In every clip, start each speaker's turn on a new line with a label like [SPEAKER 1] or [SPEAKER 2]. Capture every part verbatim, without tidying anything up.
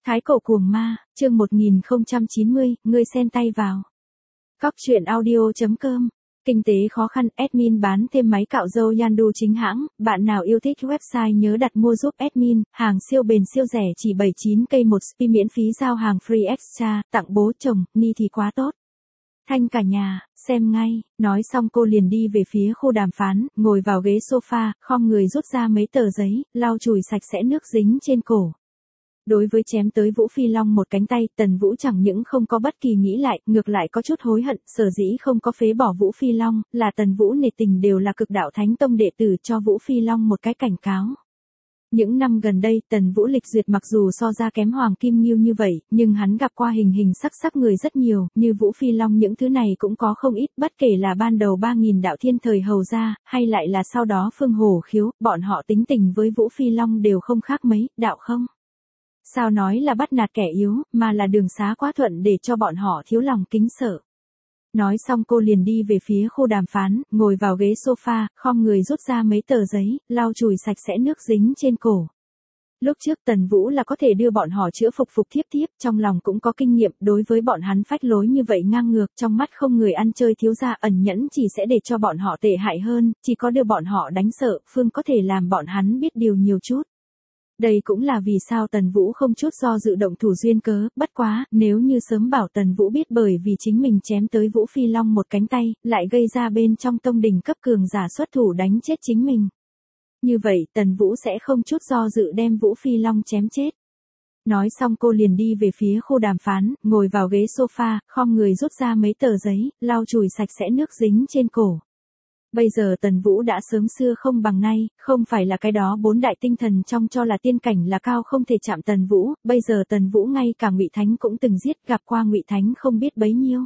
[SPEAKER 1] Thái cổ cuồng ma, chương một nghìn không trăm chín mươi, ngươi xen tay vào. Cóc truyện audio chấm com. Kinh tế khó khăn, admin bán thêm máy cạo râu Yandu chính hãng, bạn nào yêu thích website nhớ đặt mua giúp admin, hàng siêu bền siêu rẻ chỉ bảy mươi chín cây một spi miễn phí giao hàng free extra, tặng bố chồng, ni thì quá tốt. Thanh cả nhà, xem ngay, nói xong cô liền đi về phía khu đàm phán, ngồi vào ghế sofa, khom người rút ra mấy tờ giấy, lau chùi sạch sẽ nước dính trên cổ. Đối với chém tới Vũ Phi Long một cánh tay, Tần Vũ chẳng những không có bất kỳ nghĩ lại, ngược lại có chút hối hận, sở dĩ không có phế bỏ Vũ Phi Long, là Tần Vũ nể tình đều là cực đạo thánh tông đệ tử cho Vũ Phi Long một cái cảnh cáo. Những năm gần đây, Tần Vũ lịch duyệt mặc dù so ra kém Hoàng Kim Nghiêu như vậy, nhưng hắn gặp qua hình hình sắc sắc người rất nhiều, như Vũ Phi Long những thứ này cũng có không ít, bất kể là ban đầu ba nghìn đạo thiên thời hầu gia, hay lại là sau đó Phương Hổ Khiếu, bọn họ tính tình với Vũ Phi Long đều không khác mấy, đạo không? Sao nói là bắt nạt kẻ yếu, mà là đường xá quá thuận để cho bọn họ thiếu lòng kính sợ. Nói xong cô liền đi về phía khu đàm phán, ngồi vào ghế sofa, khom người rút ra mấy tờ giấy, lau chùi sạch sẽ nước dính trên cổ. Lúc trước Tần Vũ là có thể đưa bọn họ chữa phục phục thiếp thiếp, trong lòng cũng có kinh nghiệm, đối với bọn hắn phách lối như vậy ngang ngược, trong mắt không người ăn chơi thiếu gia ẩn nhẫn chỉ sẽ để cho bọn họ tệ hại hơn, chỉ có đưa bọn họ đánh sợ, Phương có thể làm bọn hắn biết điều nhiều chút. Đây cũng là vì sao Tần Vũ không chút do dự động thủ duyên cớ, bất quá, nếu như sớm bảo Tần Vũ biết bởi vì chính mình chém tới Vũ Phi Long một cánh tay, lại gây ra bên trong tông đình cấp cường giả xuất thủ đánh chết chính mình. Như vậy, Tần Vũ sẽ không chút do dự đem Vũ Phi Long chém chết. Nói xong cô liền đi về phía khu đàm phán, ngồi vào ghế sofa, khom người rút ra mấy tờ giấy, lau chùi sạch sẽ nước dính trên cổ. Bây giờ Tần Vũ đã sớm xưa không bằng nay, không phải là cái đó bốn đại tinh thần trong cho là tiên cảnh là cao không thể chạm Tần Vũ, bây giờ Tần Vũ ngay cả Ngụy Thánh cũng từng giết, gặp qua Ngụy Thánh không biết bấy nhiêu.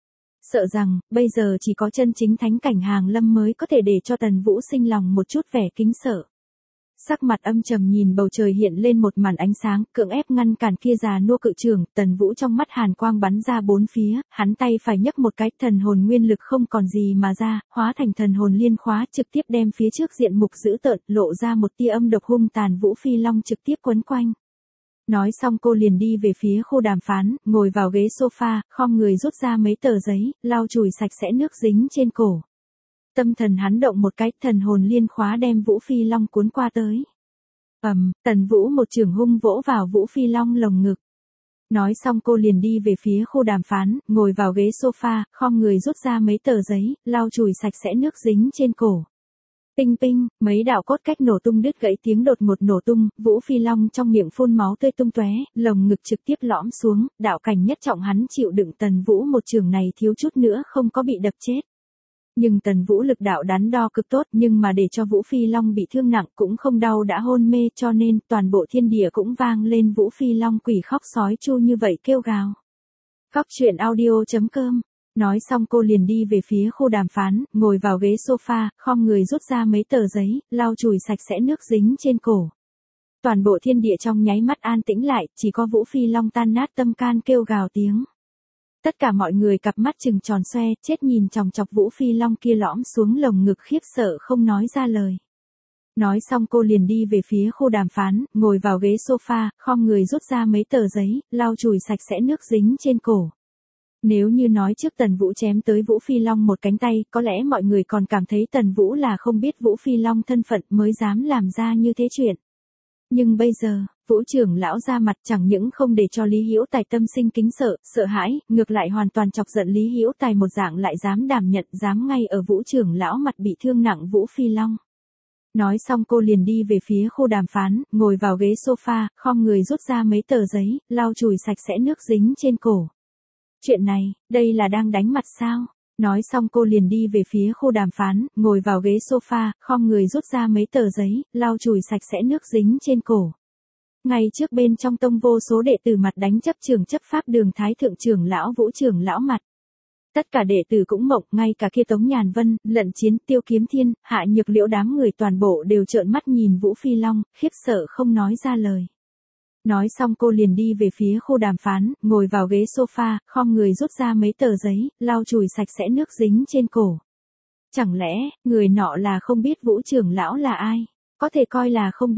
[SPEAKER 1] Sợ rằng, bây giờ chỉ có chân chính thánh cảnh hàng lâm mới có thể để cho Tần Vũ sinh lòng một chút vẻ kính sợ. Sắc mặt âm trầm nhìn bầu trời hiện lên một màn ánh sáng, cưỡng ép ngăn cản kia già nua cự trưởng, Tần Vũ trong mắt hàn quang bắn ra bốn phía, hắn tay phải nhấc một cái, thần hồn nguyên lực không còn gì mà ra, hóa thành thần hồn liên khóa, trực tiếp đem phía trước diện mục dữ tợn, lộ ra một tia âm độc hung tàn Vũ Phi Long trực tiếp quấn quanh. Nói xong cô liền đi về phía khu đàm phán, ngồi vào ghế sofa, khom người rút ra mấy tờ giấy, lau chùi sạch sẽ nước dính trên cổ. Tâm thần hắn động một cái, thần hồn liên khóa đem Vũ Phi Long cuốn qua tới. Ầm, um, Tần Vũ một chưởng hung vỗ vào Vũ Phi Long lồng ngực. Nói xong cô liền đi về phía khu đàm phán, ngồi vào ghế sofa, khom người rút ra mấy tờ giấy, lau chùi sạch sẽ nước dính trên cổ. Tinh tinh, mấy đạo cốt cách nổ tung đứt gãy tiếng đột ngột nổ tung, Vũ Phi Long trong miệng phun máu tươi tung tóe, lồng ngực trực tiếp lõm xuống, đạo cảnh nhất trọng hắn chịu đựng Tần Vũ một chưởng này thiếu chút nữa không có bị đập chết. Nhưng Tần Vũ lực đạo đắn đo cực tốt, nhưng mà để cho Vũ Phi Long bị thương nặng cũng không đau đã hôn mê, cho nên toàn bộ thiên địa cũng vang lên Vũ Phi Long quỷ khóc sói chu như vậy kêu gào. Cóc truyện audio chấm com. Nói xong cô liền đi về phía khu đàm phán, ngồi vào ghế sofa, khom người rút ra mấy tờ giấy, lau chùi sạch sẽ nước dính trên cổ. Toàn bộ thiên địa trong nháy mắt an tĩnh lại, chỉ có Vũ Phi Long tan nát tâm can kêu gào tiếng. Tất cả mọi người cặp mắt trừng tròn xoe, chết nhìn chòng chọc Vũ Phi Long kia lõm xuống lồng ngực khiếp sợ không nói ra lời. Nói xong cô liền đi về phía khu đàm phán, ngồi vào ghế sofa, khom người rút ra mấy tờ giấy, lau chùi sạch sẽ nước dính trên cổ. Nếu như nói trước Tần Vũ chém tới Vũ Phi Long một cánh tay, có lẽ mọi người còn cảm thấy Tần Vũ là không biết Vũ Phi Long thân phận mới dám làm ra như thế chuyện. Nhưng bây giờ, Vũ trưởng lão ra mặt chẳng những không để cho Lý Hữu Tài tâm sinh kính sợ, sợ hãi, ngược lại hoàn toàn chọc giận Lý Hữu Tài một dạng lại dám đảm nhận, dám ngay ở Vũ trưởng lão mặt bị thương nặng Vũ Phi Long. Nói xong cô liền đi về phía khu đàm phán, ngồi vào ghế sofa, khom người rút ra mấy tờ giấy, lau chùi sạch sẽ nước dính trên cổ. Chuyện này, đây là đang đánh mặt sao? Nói xong cô liền đi về phía khu đàm phán, ngồi vào ghế sofa, khom người rút ra mấy tờ giấy, lau chùi sạch sẽ nước dính trên cổ. Ngay trước bên trong tông vô số đệ tử mặt đánh chấp trường chấp pháp đường thái thượng trưởng lão Vũ trưởng lão mặt. Tất cả đệ tử cũng mộng, ngay cả kia Tống Nhàn Vân, Lận Chiến, Tiêu Kiếm Thiên, Hạ Nhược Liễu đám người toàn bộ đều trợn mắt nhìn Vũ Phi Long, khiếp sợ không nói ra lời. Nói xong cô liền đi về phía khu đàm phán, ngồi vào ghế sofa, khom người rút ra mấy tờ giấy, lau chùi sạch sẽ nước dính trên cổ. Chẳng lẽ, người nọ là không biết Vũ trưởng lão là ai? Có thể coi là không biết.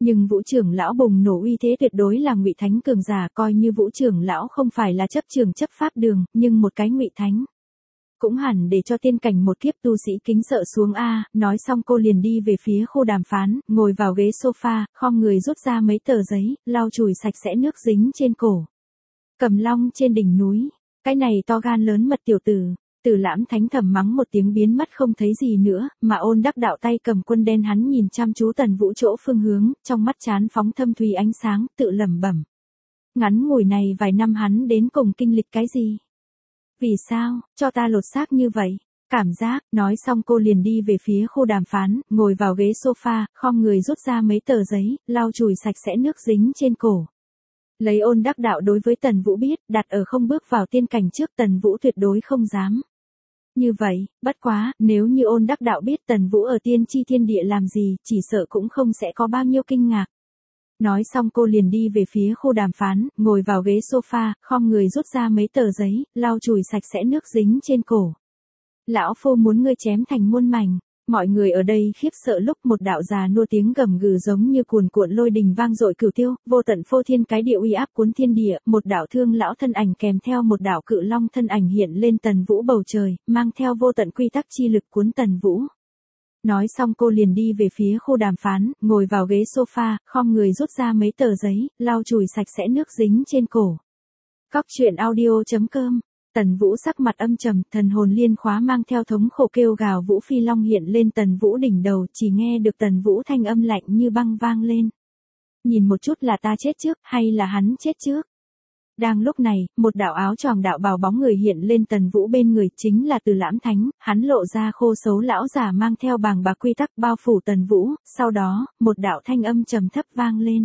[SPEAKER 1] Nhưng Vũ trưởng lão bùng nổ uy thế tuyệt đối là Ngụy Thánh cường giả, coi như Vũ trưởng lão không phải là chấp trường chấp pháp đường, nhưng một cái Ngụy Thánh cũng hẳn để cho tiên cảnh một kiếp tu sĩ kính sợ xuống a. Nói xong cô liền đi về phía khu đàm phán, ngồi vào ghế sofa, khom người rút ra mấy tờ giấy, lau chùi sạch sẽ nước dính trên cổ. Cầm Long trên đỉnh núi, cái này to gan lớn mật tiểu tử. Từ Lãm Thánh thầm mắng một tiếng biến mất không thấy gì nữa, mà Ôn Đắc Đạo tay cầm quân đen hắn nhìn chăm chú Tần Vũ chỗ phương hướng, trong mắt chán phóng thâm thúy ánh sáng, tự lẩm bẩm. Ngắn ngủi này vài năm hắn đến cùng kinh lịch cái gì? Vì sao, cho ta lột xác như vậy? Cảm giác, nói xong cô liền đi về phía khu đàm phán, ngồi vào ghế sofa, khom người rút ra mấy tờ giấy, lau chùi sạch sẽ nước dính trên cổ. Lấy Ôn Đắc Đạo đối với Tần Vũ biết, đặt ở không bước vào tiên cảnh trước Tần Vũ tuyệt đối không dám. Như vậy, bất quá, nếu như Ôn Đắc Đạo biết Tần Vũ ở tiên tri thiên địa làm gì, chỉ sợ cũng không sẽ có bao nhiêu kinh ngạc. Nói xong cô liền đi về phía khu đàm phán, ngồi vào ghế sofa, khom người rút ra mấy tờ giấy, lau chùi sạch sẽ nước dính trên cổ. Lão phu muốn ngươi chém thành muôn mảnh. Mọi người ở đây khiếp sợ lúc một đạo già nua tiếng gầm gừ giống như cuồn cuộn lôi đình vang dội cửu tiêu, vô tận phô thiên cái địa uy áp cuốn thiên địa, một đạo thương lão thân ảnh kèm theo một đạo cự long thân ảnh hiện lên Tần Vũ bầu trời, mang theo vô tận quy tắc chi lực cuốn Tần Vũ. Nói xong cô liền đi về phía khu đàm phán, ngồi vào ghế sofa, khom người rút ra mấy tờ giấy, lau chùi sạch sẽ nước dính trên cổ. Cóc truyện audio chấm com. Tần Vũ sắc mặt âm trầm, thần hồn liên khóa mang theo thống khổ kêu gào Vũ Phi Long hiện lên Tần Vũ đỉnh đầu, chỉ nghe được Tần Vũ thanh âm lạnh như băng vang lên. Nhìn một chút là ta chết trước, hay là hắn chết trước? Đang lúc này, một đạo áo choàng đạo bào bóng người hiện lên Tần Vũ bên người, chính là Từ Lãm Thánh, hắn lộ ra khô xấu lão giả mang theo bàng bạc quy tắc bao phủ Tần Vũ, sau đó, một đạo thanh âm trầm thấp vang lên.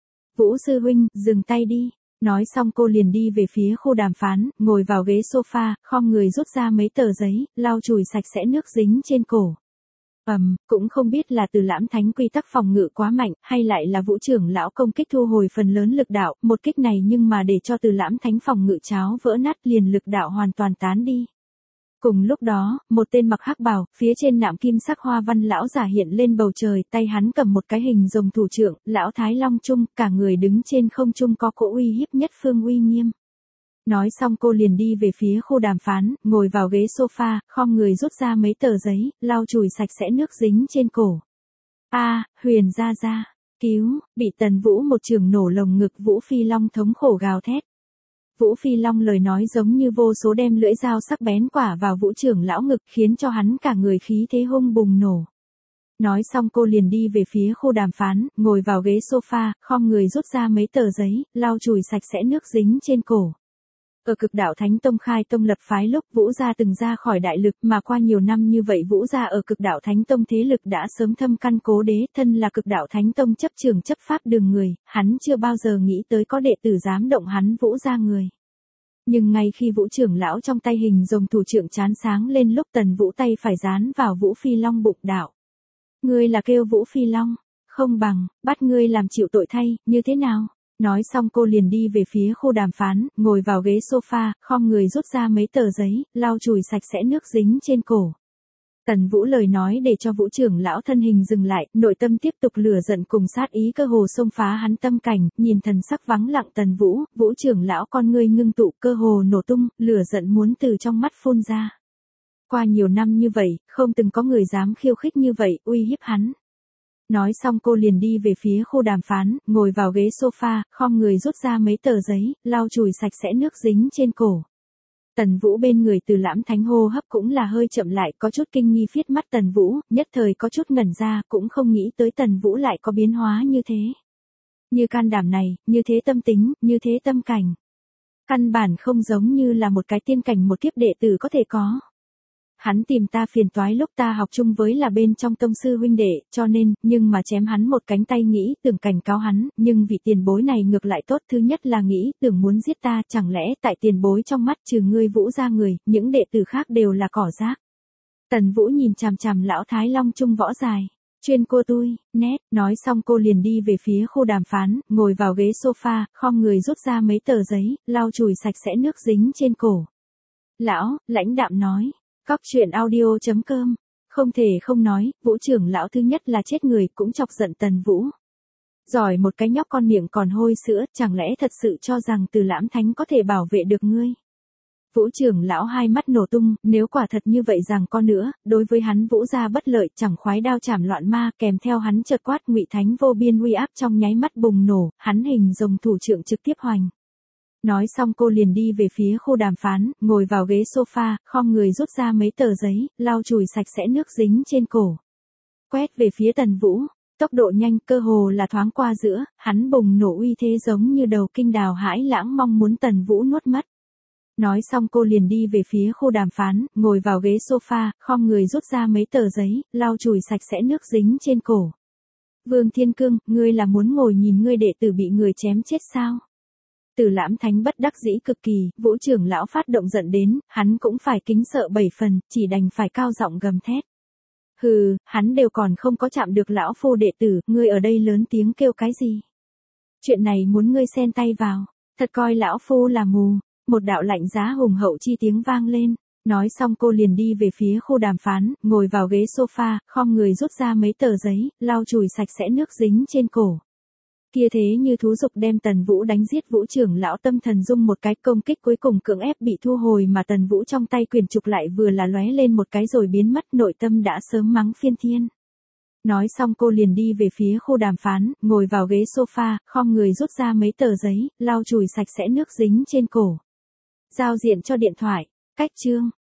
[SPEAKER 1] Vũ sư huynh, dừng tay đi. Nói xong cô liền đi về phía khu đàm phán, ngồi vào ghế sofa, khom người rút ra mấy tờ giấy, lau chùi sạch sẽ nước dính trên cổ. Ầm, um, cũng không biết là Từ Lãm Thánh quy tắc phòng ngự quá mạnh, hay lại là Vũ trưởng lão công kích thu hồi phần lớn lực đạo, một kích này nhưng mà để cho Từ Lãm Thánh phòng ngự cháo vỡ nát liền lực đạo hoàn toàn tán đi. Cùng lúc đó, một tên mặc hắc bào, phía trên nạm kim sắc hoa văn lão giả hiện lên bầu trời, tay hắn cầm một cái hình rồng thủ trượng, lão Thái Long Trung, cả người đứng trên không trung có cỗ uy hiếp nhất phương uy nghiêm. Nói xong cô liền đi về phía khu đàm phán, ngồi vào ghế sofa, khom người rút ra mấy tờ giấy, lau chùi sạch sẽ nước dính trên cổ. A, Huyền gia gia, cứu, bị Tần Vũ một trường nổ lồng ngực, Vũ Phi Long thống khổ gào thét. Vũ Phi Long lời nói giống như vô số đem lưỡi dao sắc bén quả vào Vũ trưởng lão ngực, khiến cho hắn cả người khí thế hung bùng nổ. Nói xong cô liền đi về phía khu đàm phán, ngồi vào ghế sofa, khom người rút ra mấy tờ giấy, lau chùi sạch sẽ nước dính trên cổ. Ở Cực Đạo Thánh Tông khai tông lập phái lúc Vũ gia từng ra khỏi đại lực, mà qua nhiều năm như vậy Vũ gia ở Cực Đạo Thánh Tông thế lực đã sớm thâm căn cố đế, thân là Cực Đạo Thánh Tông chấp trường chấp pháp đường người, hắn chưa bao giờ nghĩ tới có đệ tử dám động hắn Vũ gia người. Nhưng ngay khi Vũ trưởng lão trong tay hình rồng thủ trượng chán sáng lên lúc Tần Vũ tay phải dán vào Vũ Phi Long bụng đạo. Ngươi là kêu Vũ Phi Long, không bằng, bắt ngươi làm chịu tội thay, như thế nào? Nói xong cô liền đi về phía khu đàm phán, ngồi vào ghế sofa, khom người rút ra mấy tờ giấy, lau chùi sạch sẽ nước dính trên cổ. Tần Vũ lời nói để cho Vũ trưởng lão thân hình dừng lại, nội tâm tiếp tục lửa giận cùng sát ý cơ hồ xông phá hắn tâm cảnh, nhìn thần sắc vắng lặng Tần Vũ, Vũ trưởng lão con ngươi ngưng tụ cơ hồ nổ tung, lửa giận muốn từ trong mắt phun ra. Qua nhiều năm như vậy, không từng có người dám khiêu khích như vậy, uy hiếp hắn. Nói xong cô liền đi về phía khu đàm phán, ngồi vào ghế sofa, khom người rút ra mấy tờ giấy, lau chùi sạch sẽ nước dính trên cổ. Tần Vũ bên người Từ Lãm Thánh hô hấp cũng là hơi chậm lại, có chút kinh nghi viết mắt Tần Vũ, nhất thời có chút ngẩn ra, cũng không nghĩ tới Tần Vũ lại có biến hóa như thế. Như can đảm này, như thế tâm tính, như thế tâm cảnh. Căn bản không giống như là một cái tiên cảnh một kiếp đệ tử có thể có. Hắn tìm ta phiền toái lúc ta học chung với là bên trong tông sư huynh đệ, cho nên, nhưng mà chém hắn một cánh tay nghĩ tưởng cảnh cáo hắn, nhưng vị tiền bối này ngược lại tốt, thứ nhất là nghĩ tưởng muốn giết ta, chẳng lẽ tại tiền bối trong mắt trừ ngươi Vũ ra người, những đệ tử khác đều là cỏ rác. Tần Vũ nhìn chằm chằm lão Thái Long Trung võ dài. Chuyên cô tôi, nét, nói xong cô liền đi về phía khu đàm phán, ngồi vào ghế sofa, khom người rút ra mấy tờ giấy, lau chùi sạch sẽ nước dính trên cổ. Lão, lãnh đạm nói. Cóc truyện audio chấm com. Không thể không nói, Vũ trưởng lão thứ nhất là chết người, cũng chọc giận Tần Vũ. Giỏi một cái nhóc con miệng còn hôi sữa, chẳng lẽ thật sự cho rằng Từ Lãm Thánh có thể bảo vệ được ngươi? Vũ trưởng lão hai mắt nổ tung, nếu quả thật như vậy rằng con nữa, đối với hắn Vũ gia bất lợi, chẳng khoái đao chảm loạn ma, kèm theo hắn chợt quát Ngụy Thánh vô biên uy áp trong nháy mắt bùng nổ, hắn hình rồng thủ trượng trực tiếp hoành. Nói xong cô liền đi về phía khu đàm phán, ngồi vào ghế sofa, khom người rút ra mấy tờ giấy, lau chùi sạch sẽ nước dính trên cổ. Quét về phía Tần Vũ, tốc độ nhanh, cơ hồ là thoáng qua giữa, hắn bùng nổ uy thế giống như đầu kinh đào hãi lãng, mong muốn Tần Vũ nuốt mất. Nói xong cô liền đi về phía khu đàm phán, ngồi vào ghế sofa, khom người rút ra mấy tờ giấy, lau chùi sạch sẽ nước dính trên cổ. Vương Thiên Cương, ngươi là muốn ngồi nhìn ngươi đệ tử bị người chém chết sao? Từ Lãm Thánh bất đắc dĩ cực kỳ, Vũ trưởng lão phát động giận đến, hắn cũng phải kính sợ bảy phần, chỉ đành phải cao giọng gầm thét. Hừ, hắn đều còn không có chạm được lão phu đệ tử, ngươi ở đây lớn tiếng kêu cái gì? Chuyện này muốn ngươi xen tay vào, thật coi lão phu là mù. Một đạo lạnh giá hùng hậu chi tiếng vang lên. Nói xong cô liền đi về phía khu đàm phán, ngồi vào ghế sofa, khom người rút ra mấy tờ giấy, lau chùi sạch sẽ nước dính trên cổ. Kia thế như thú dục đem Tần Vũ đánh giết. Vũ trưởng lão tâm thần dung một cái, công kích cuối cùng cưỡng ép bị thu hồi, mà Tần Vũ trong tay quyền trục lại vừa là lóe lên một cái rồi biến mất, nội tâm đã sớm mắng phiên thiên. Nói xong cô liền đi về phía khu đàm phán, ngồi vào ghế sofa, khom người rút ra mấy tờ giấy, lau chùi sạch sẽ nước dính trên cổ. Giao diện cho điện thoại. Cách chương.